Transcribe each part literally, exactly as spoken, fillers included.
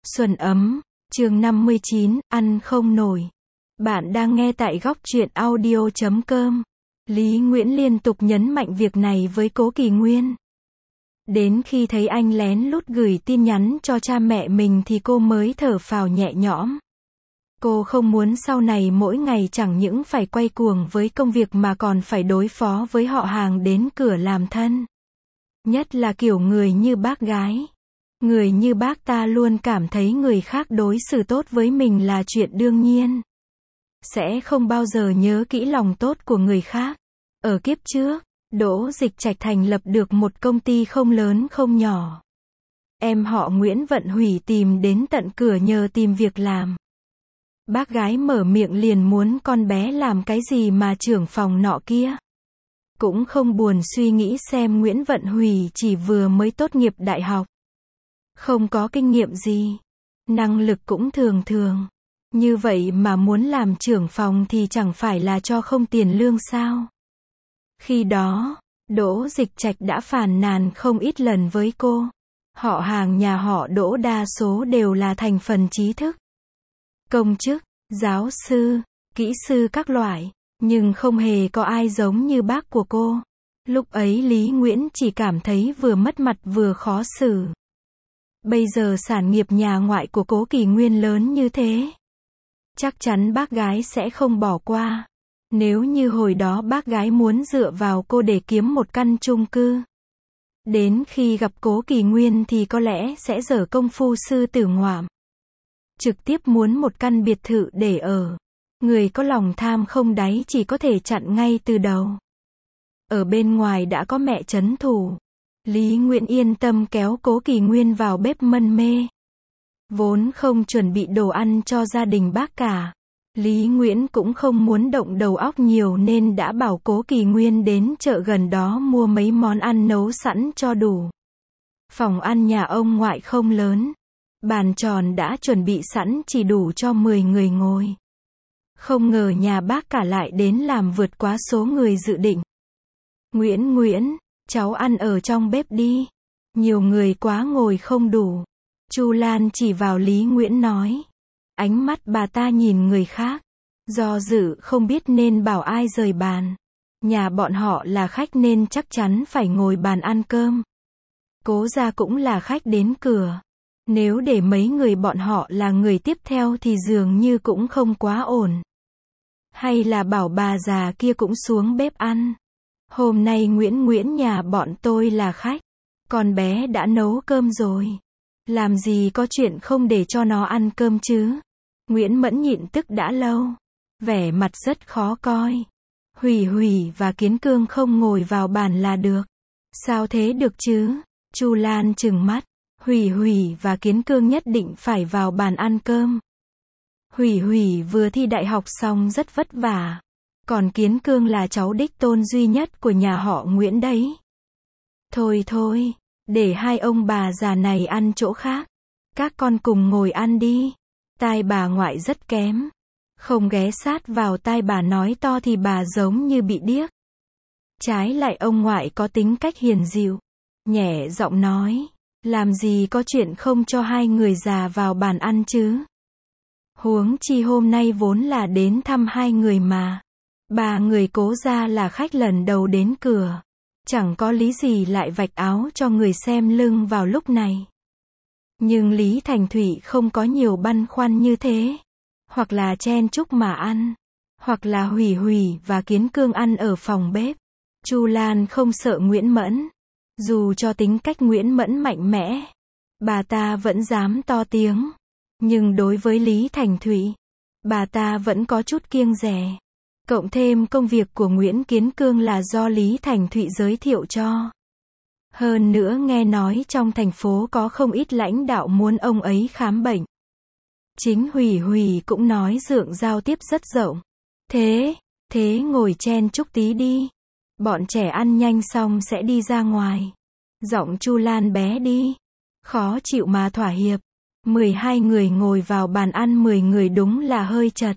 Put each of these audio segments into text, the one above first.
Xuân ấm, chương năm mươi chín, ăn không nổi. Bạn đang nghe tại góc truyện audio chấm com. Lý Nguyễn liên tục nhấn mạnh việc này với Cố Kỳ Nguyên. Đến khi thấy anh lén lút gửi tin nhắn cho cha mẹ mình thì cô mới thở phào nhẹ nhõm. Cô không muốn sau này mỗi ngày chẳng những phải quay cuồng với công việc mà còn phải đối phó với họ hàng đến cửa làm thân. Nhất là kiểu người như bác gái. Người như bác ta luôn cảm thấy người khác đối xử tốt với mình là chuyện đương nhiên. Sẽ không bao giờ nhớ kỹ lòng tốt của người khác. Ở kiếp trước, Đỗ Dịch Trạch thành lập được một công ty không lớn không nhỏ. Em họ Nguyễn Vận Hủy tìm đến tận cửa nhờ tìm việc làm. Bác gái mở miệng liền muốn con bé làm cái gì mà trưởng phòng nọ kia. Cũng không buồn suy nghĩ xem Nguyễn Vận Hủy chỉ vừa mới tốt nghiệp đại học. Không có kinh nghiệm gì. Năng lực cũng thường thường. Như vậy mà muốn làm trưởng phòng thì chẳng phải là cho không tiền lương sao. Khi đó, Đỗ Dịch Trạch đã phàn nàn không ít lần với cô. Họ hàng nhà họ Đỗ đa số đều là thành phần trí thức. Công chức, giáo sư, kỹ sư các loại. Nhưng không hề có ai giống như bác của cô. Lúc ấy Lý Nguyễn chỉ cảm thấy vừa mất mặt vừa khó xử. Bây giờ sản nghiệp nhà ngoại của Cố Kỳ Nguyên lớn như thế. Chắc chắn bác gái sẽ không bỏ qua. Nếu như hồi đó bác gái muốn dựa vào cô để kiếm một căn chung cư. Đến khi gặp Cố Kỳ Nguyên thì có lẽ sẽ dở công phu sư tử ngoạm. Trực tiếp muốn một căn biệt thự để ở. Người có lòng tham không đáy chỉ có thể chặn ngay từ đầu. Ở bên ngoài đã có mẹ trấn thủ. Lý Nguyễn yên tâm kéo Cố Kỳ Nguyên vào bếp mân mê. Vốn không chuẩn bị đồ ăn cho gia đình bác cả. Lý Nguyễn cũng không muốn động đầu óc nhiều nên đã bảo Cố Kỳ Nguyên đến chợ gần đó mua mấy món ăn nấu sẵn cho đủ. Phòng ăn nhà ông ngoại không lớn. Bàn tròn đã chuẩn bị sẵn chỉ đủ cho mười người ngồi. Không ngờ nhà bác cả lại đến làm vượt quá số người dự định. Nguyễn Nguyễn, cháu ăn ở trong bếp đi. Nhiều người quá ngồi không đủ. Chu Lan chỉ vào Lý Nguyễn nói. Ánh mắt bà ta nhìn người khác. Do dự không biết nên bảo ai rời bàn. Nhà bọn họ là khách nên chắc chắn phải ngồi bàn ăn cơm. Cố gia cũng là khách đến cửa. Nếu để mấy người bọn họ là người tiếp theo thì dường như cũng không quá ổn. Hay là bảo bà già kia cũng xuống bếp ăn. Hôm nay Nguyễn Nguyễn nhà bọn tôi là khách. Con bé đã nấu cơm rồi. Làm gì có chuyện không để cho nó ăn cơm chứ. Nguyễn Mẫn nhịn tức đã lâu. Vẻ mặt rất khó coi. Hủy Hủy và Kiến Cương không ngồi vào bàn là được. Sao thế được chứ? Chu Lan trừng mắt. Hủy Hủy và Kiến Cương nhất định phải vào bàn ăn cơm. Hủy Hủy vừa thi đại học xong rất vất vả. Còn Kiến Cương là cháu đích tôn duy nhất của nhà họ Nguyễn đấy. Thôi thôi, để hai ông bà già này ăn chỗ khác. Các con cùng ngồi ăn đi. Tai bà ngoại rất kém. Không ghé sát vào tai bà nói to thì bà giống như bị điếc. Trái lại ông ngoại có tính cách hiền dịu. Nhẹ giọng nói. Làm gì có chuyện không cho hai người già vào bàn ăn chứ. Huống chi hôm nay vốn là đến thăm hai người mà. Ba người Cố gia là khách lần đầu đến cửa. Chẳng có lý gì lại vạch áo cho người xem lưng vào lúc này. Nhưng Lý Thành Thụy không có nhiều băn khoăn như thế. Hoặc là chen chúc mà ăn. Hoặc là Hủy Hủy và Kiến Cương ăn ở phòng bếp. Chu Lan không sợ Nguyễn Mẫn. Dù cho tính cách Nguyễn Mẫn mạnh mẽ. Bà ta vẫn dám to tiếng. Nhưng đối với Lý Thành Thụy. Bà ta vẫn có chút kiêng dè. Cộng thêm công việc của Nguyễn Kiến Cương là do Lý Thành Thụy giới thiệu cho. Hơn nữa nghe nói trong thành phố có không ít lãnh đạo muốn ông ấy khám bệnh. Chính Hủy Hủy cũng nói Dượng giao tiếp rất rộng. Thế, thế ngồi chen chúc tí đi. Bọn trẻ ăn nhanh xong sẽ đi ra ngoài. Giọng Chu Lan bé đi. Khó chịu mà thỏa hiệp. mười hai người ngồi vào bàn ăn mười người đúng là hơi chật.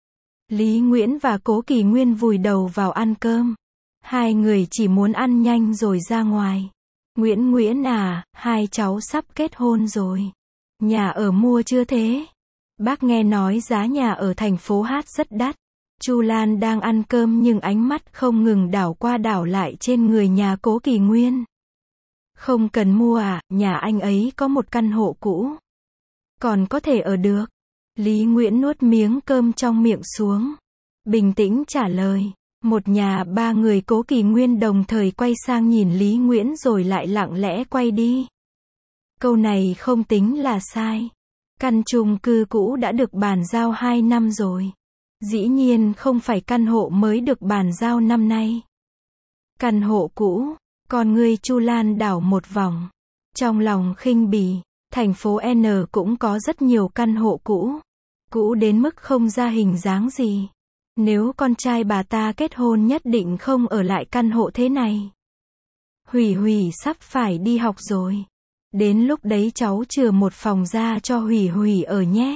Lý Nguyễn và Cố Kỳ Nguyên vùi đầu vào ăn cơm. Hai người chỉ muốn ăn nhanh rồi ra ngoài. Nguyễn Nguyễn à, hai cháu sắp kết hôn rồi. Nhà ở mua chưa thế? Bác nghe nói giá nhà ở thành phố Hát rất đắt. Chu Lan đang ăn cơm nhưng ánh mắt không ngừng đảo qua đảo lại trên người nhà Cố Kỳ Nguyên. Không cần mua à, nhà anh ấy có một căn hộ cũ. Còn có thể ở được. Lý Nguyễn nuốt miếng cơm trong miệng xuống. Bình tĩnh trả lời. Một nhà ba người Cố Kỳ Nguyên đồng thời quay sang nhìn Lý Nguyễn rồi lại lặng lẽ quay đi. Câu này không tính là sai. Căn chung cư cũ đã được bàn giao hai năm rồi. Dĩ nhiên không phải căn hộ mới được bàn giao năm nay. Căn hộ cũ, con người Chu Lan đảo một vòng. Trong lòng khinh bỉ, thành phố N cũng có rất nhiều căn hộ cũ. Cũ đến mức không ra hình dáng gì. Nếu con trai bà ta kết hôn nhất định không ở lại căn hộ thế này. Hủy Hủy sắp phải đi học rồi. Đến lúc đấy cháu chừa một phòng ra cho Hủy Hủy ở nhé.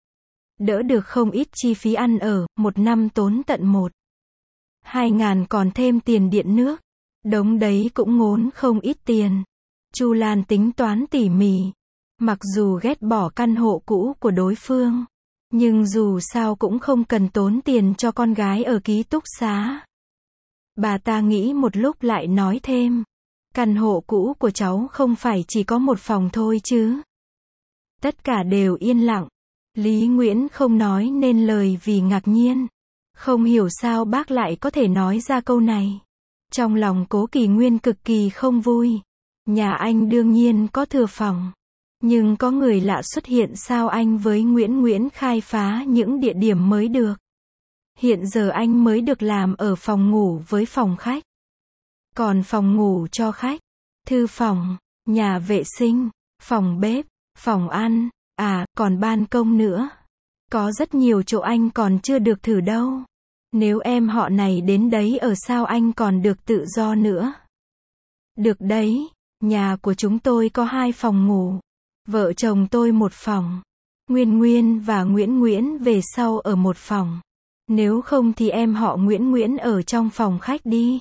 Đỡ được không ít chi phí ăn ở, một năm tốn tận một. Hai ngàn còn thêm tiền điện nước. Đống đấy cũng ngốn không ít tiền. Chu Lan tính toán tỉ mỉ. Mặc dù ghét bỏ căn hộ cũ của đối phương. Nhưng dù sao cũng không cần tốn tiền cho con gái ở ký túc xá. Bà ta nghĩ một lúc lại nói thêm. Căn hộ cũ của cháu không phải chỉ có một phòng thôi chứ. Tất cả đều yên lặng. Lý Nguyễn không nói nên lời vì ngạc nhiên. Không hiểu sao bác lại có thể nói ra câu này. Trong lòng Cố Kỳ Nguyên cực kỳ không vui. Nhà anh đương nhiên có thừa phòng. Nhưng có người lạ xuất hiện sao anh với Nguyễn Nguyễn khai phá những địa điểm mới được. Hiện giờ anh mới được làm ở phòng ngủ với phòng khách. Còn phòng ngủ cho khách, thư phòng, nhà vệ sinh, phòng bếp, phòng ăn, à, còn ban công nữa. Có rất nhiều chỗ anh còn chưa được thử đâu. Nếu em họ này đến đấy ở sao anh còn được tự do nữa. Được đấy, nhà của chúng tôi có hai phòng ngủ. Vợ chồng tôi một phòng. Nguyên Nguyên và Nguyễn Nguyễn về sau ở một phòng. Nếu không thì em họ Nguyễn Nguyễn ở trong phòng khách đi.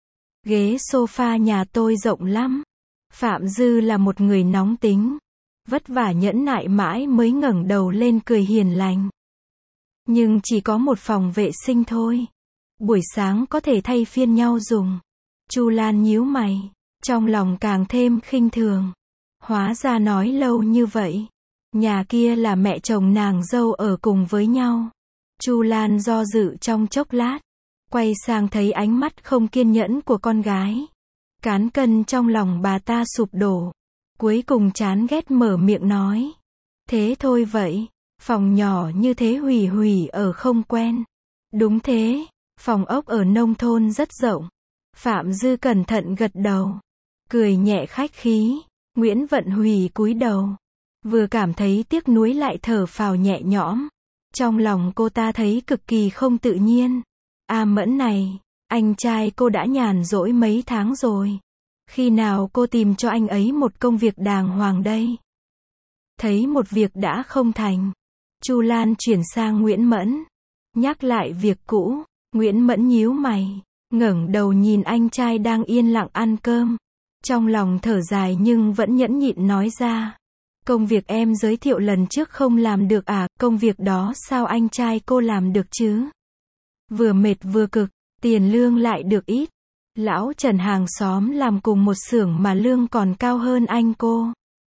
Ghế sofa nhà tôi rộng lắm. Phạm Dư là một người nóng tính. Vất vả nhẫn nại mãi mới ngẩng đầu lên cười hiền lành. Nhưng chỉ có một phòng vệ sinh thôi. Buổi sáng có thể thay phiên nhau dùng. Chu Lan nhíu mày. Trong lòng càng thêm khinh thường. Hóa ra nói lâu như vậy. Nhà kia là mẹ chồng nàng dâu ở cùng với nhau. Chu Lan do dự trong chốc lát. Quay sang thấy ánh mắt không kiên nhẫn của con gái. Cán cân trong lòng bà ta sụp đổ. Cuối cùng chán ghét mở miệng nói. Thế thôi vậy. Phòng nhỏ như thế Hủy Hủy ở không quen. Đúng thế. Phòng ốc ở nông thôn rất rộng. Phạm Dư cẩn thận gật đầu. Cười nhẹ khách khí. Nguyễn Vận Hủy cúi đầu. Vừa cảm thấy tiếc nuối lại thở phào nhẹ nhõm. Trong lòng cô ta thấy cực kỳ không tự nhiên. A Mẫn này, anh trai cô đã nhàn rỗi mấy tháng rồi. Khi nào cô tìm cho anh ấy một công việc đàng hoàng đây? Thấy một việc đã không thành. Chu Lan chuyển sang Nguyễn Mẫn. Nhắc lại việc cũ, Nguyễn Mẫn nhíu mày, ngẩng đầu nhìn anh trai đang yên lặng ăn cơm. Trong lòng thở dài nhưng vẫn nhẫn nhịn nói ra. Công việc em giới thiệu lần trước không làm được à, công việc đó sao anh trai cô làm được chứ? Vừa mệt vừa cực, tiền lương lại được ít. Lão Trần hàng xóm làm cùng một xưởng mà lương còn cao hơn anh cô.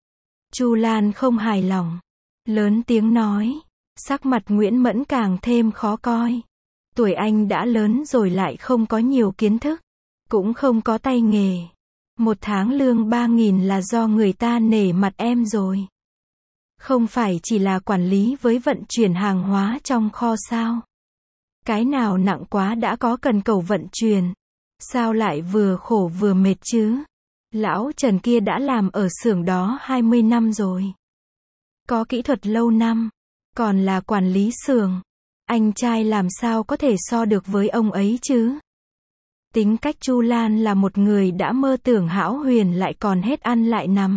Chu Lan không hài lòng. Lớn tiếng nói. Sắc mặt Nguyễn Mẫn càng thêm khó coi. Tuổi anh đã lớn rồi lại không có nhiều kiến thức. Cũng không có tay nghề. Một tháng lương ba nghìn là do người ta nể mặt em rồi. Không phải chỉ là quản lý với vận chuyển hàng hóa trong kho sao? Cái nào nặng quá đã có cần cầu vận chuyển. Sao lại vừa khổ vừa mệt chứ? Lão Trần kia đã làm ở xưởng đó hai mươi năm rồi. Có kỹ thuật lâu năm. Còn là quản lý xưởng. Anh trai làm sao có thể so được với ông ấy chứ? Tính cách Chu Lan là một người đã mơ tưởng hão huyền lại còn hết ăn lại nằm.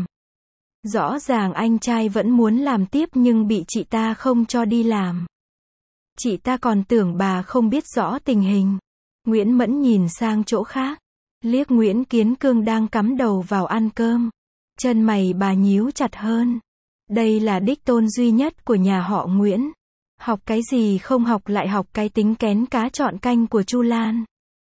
Rõ ràng anh trai vẫn muốn làm tiếp nhưng bị chị ta không cho đi làm. Chị ta còn tưởng bà không biết rõ tình hình. Nguyễn Mẫn nhìn sang chỗ khác. Liếc Nguyễn Kiến Cương đang cắm đầu vào ăn cơm. Chân mày bà nhíu chặt hơn. Đây là đích tôn duy nhất của nhà họ Nguyễn. Học cái gì không học lại học cái tính kén cá chọn canh của Chu Lan.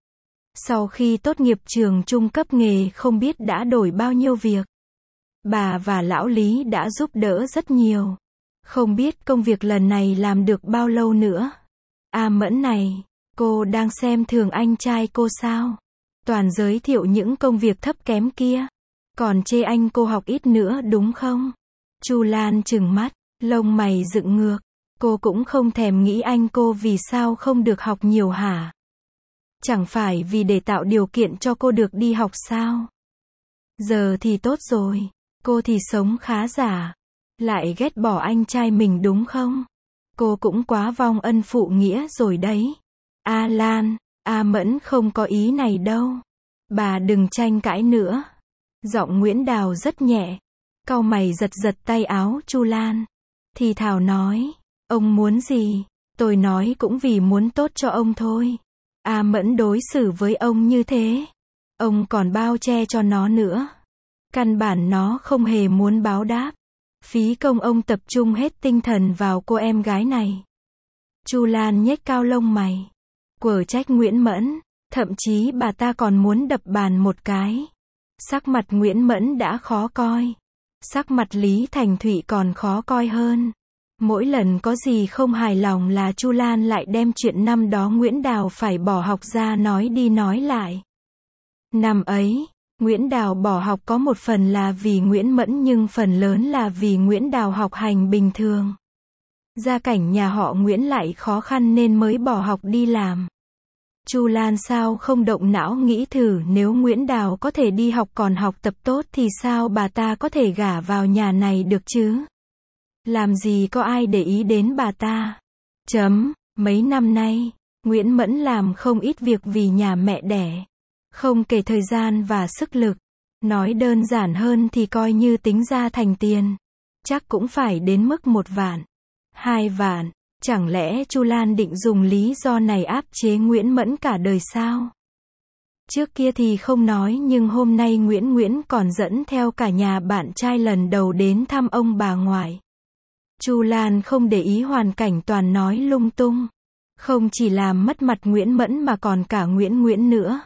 Sau khi tốt nghiệp trường trung cấp nghề không biết đã đổi bao nhiêu việc. Bà và lão Lý đã giúp đỡ rất nhiều. Không biết công việc lần này làm được bao lâu nữa. A Mẫn này, cô đang xem thường anh trai cô sao? Toàn giới thiệu những công việc thấp kém kia. Còn chê anh cô học ít nữa đúng không? Chu Lan trừng mắt, lông mày dựng ngược. Cô cũng không thèm nghĩ anh cô vì sao không được học nhiều hả? Chẳng phải vì để tạo điều kiện cho cô được đi học sao? Giờ thì tốt rồi. Cô thì sống khá giả. Lại ghét bỏ anh trai mình đúng không? Cô cũng quá vong ân phụ nghĩa rồi đấy. A Lan, A Mẫn không có ý này đâu. Bà đừng tranh cãi nữa. Giọng Nguyễn Đào rất nhẹ. Cau mày giật giật tay áo Chu Lan. Thì thào nói. Ông muốn gì? Tôi nói cũng vì muốn tốt cho ông thôi. A Mẫn đối xử với ông như thế. Ông còn bao che cho nó nữa. Căn bản nó không hề muốn báo đáp. Phí công ông tập trung hết tinh thần vào cô em gái này. Chu Lan nhếch cao lông mày. Quở trách Nguyễn Mẫn. Thậm chí bà ta còn muốn đập bàn một cái. Sắc mặt Nguyễn Mẫn đã khó coi. Sắc mặt Lý Thành Thụy còn khó coi hơn. Mỗi lần có gì không hài lòng là Chu Lan lại đem chuyện năm đó Nguyễn Đào phải bỏ học ra nói đi nói lại. Năm ấy, Nguyễn Đào bỏ học có một phần là vì Nguyễn Mẫn nhưng phần lớn là vì Nguyễn Đào học hành bình thường. Gia cảnh nhà họ Nguyễn lại khó khăn nên mới bỏ học đi làm. Chu Lan sao không động não nghĩ thử nếu Nguyễn Đào có thể đi học còn học tập tốt thì sao bà ta có thể gả vào nhà này được chứ? Làm gì có ai để ý đến bà ta. Chấm, mấy năm nay, Nguyễn Mẫn làm không ít việc vì nhà mẹ đẻ. Không kể thời gian và sức lực. Nói đơn giản hơn thì coi như tính ra thành tiền. Chắc cũng phải đến mức một vạn. Hai vạn. Chẳng lẽ Chu Lan định dùng lý do này áp chế Nguyễn Mẫn cả đời sao? Trước kia thì không nói nhưng hôm nay Nguyễn Nguyễn còn dẫn theo cả nhà bạn trai lần đầu đến thăm ông bà ngoại. Chu Lan không để ý hoàn cảnh toàn nói lung tung. Không chỉ làm mất mặt Nguyễn Mẫn mà còn cả Nguyễn Nguyễn nữa.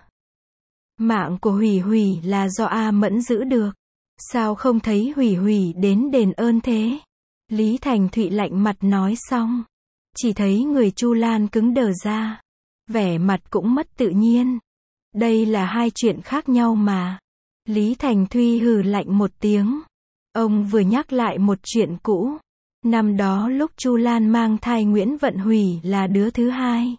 Mạng của Hủy Hủy là do A Mẫn giữ được. Sao không thấy Hủy Hủy đến đền ơn thế? Lý Thành Thụy lạnh mặt nói xong. Chỉ thấy người Chu Lan cứng đờ ra. Vẻ mặt cũng mất tự nhiên. Đây là hai chuyện khác nhau mà. Lý Thành Thụy hừ lạnh một tiếng. Ông vừa nhắc lại một chuyện cũ. Năm đó lúc Chu Lan mang thai Nguyễn Vận Hủy là đứa thứ hai.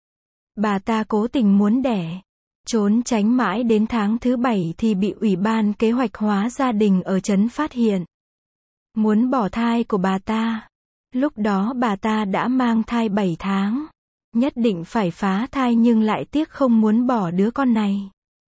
Bà ta cố tình muốn đẻ. Trốn tránh mãi đến tháng thứ bảy thì bị Ủy ban Kế hoạch hóa gia đình ở trấn phát hiện. Muốn bỏ thai của bà ta. Lúc đó bà ta đã mang thai bảy tháng. Nhất định phải phá thai nhưng lại tiếc không muốn bỏ đứa con này.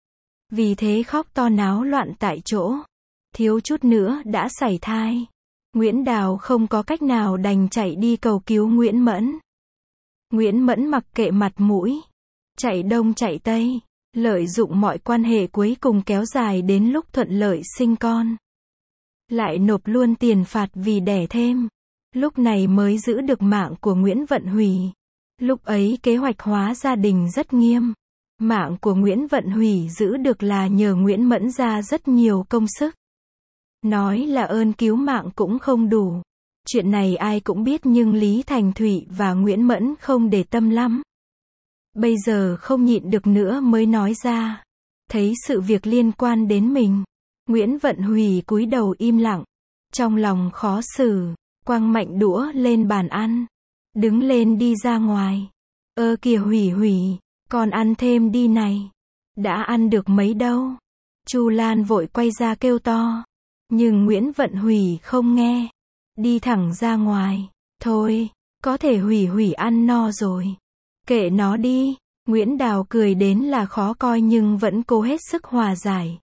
Vì thế khóc to náo loạn tại chỗ. Thiếu chút nữa đã sảy thai. Nguyễn Đào không có cách nào đành chạy đi cầu cứu Nguyễn Mẫn. Nguyễn Mẫn mặc kệ mặt mũi. Chạy đông chạy tây. Lợi dụng mọi quan hệ cuối cùng kéo dài đến lúc thuận lợi sinh con. Lại nộp luôn tiền phạt vì đẻ thêm. Lúc này mới giữ được mạng của Nguyễn Vận Hủy. Lúc ấy kế hoạch hóa gia đình rất nghiêm. Mạng của Nguyễn Vận Hủy giữ được là nhờ Nguyễn Mẫn ra rất nhiều công sức. Nói là ơn cứu mạng cũng không đủ. Chuyện này ai cũng biết nhưng Lý Thành Thụy và Nguyễn Mẫn không để tâm lắm. Bây giờ không nhịn được nữa mới nói ra. Thấy sự việc liên quan đến mình. Nguyễn Vận Hủy cúi đầu im lặng. Trong lòng khó xử. Quăng mạnh đũa lên bàn ăn. Đứng lên đi ra ngoài. Ơ kìa Hủy Hủy. Còn ăn thêm đi này. Đã ăn được mấy đâu. Chu Lan vội quay ra kêu to. Nhưng Nguyễn Vận Hủy không nghe. Đi thẳng ra ngoài. Thôi, có thể Hủy Hủy ăn no rồi. Kệ nó đi. Nguyễn Đào cười đến là khó coi nhưng vẫn cố hết sức hòa giải.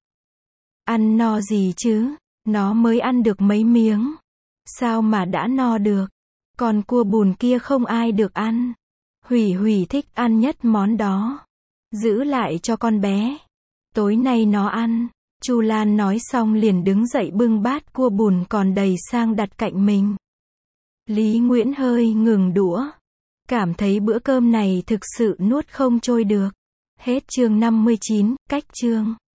Ăn no gì chứ? Nó mới ăn được mấy miếng. Sao mà đã no được? Còn cua bùn kia không ai được ăn. Hủy Hủy thích ăn nhất món đó. Giữ lại cho con bé. Tối nay nó ăn. Chu Lan nói xong liền đứng dậy bưng bát cua bùn còn đầy sang đặt cạnh mình. Lý Nguyễn hơi ngừng đũa. Cảm thấy bữa cơm này thực sự nuốt không trôi được. Hết chương năm mươi chín, cách chương.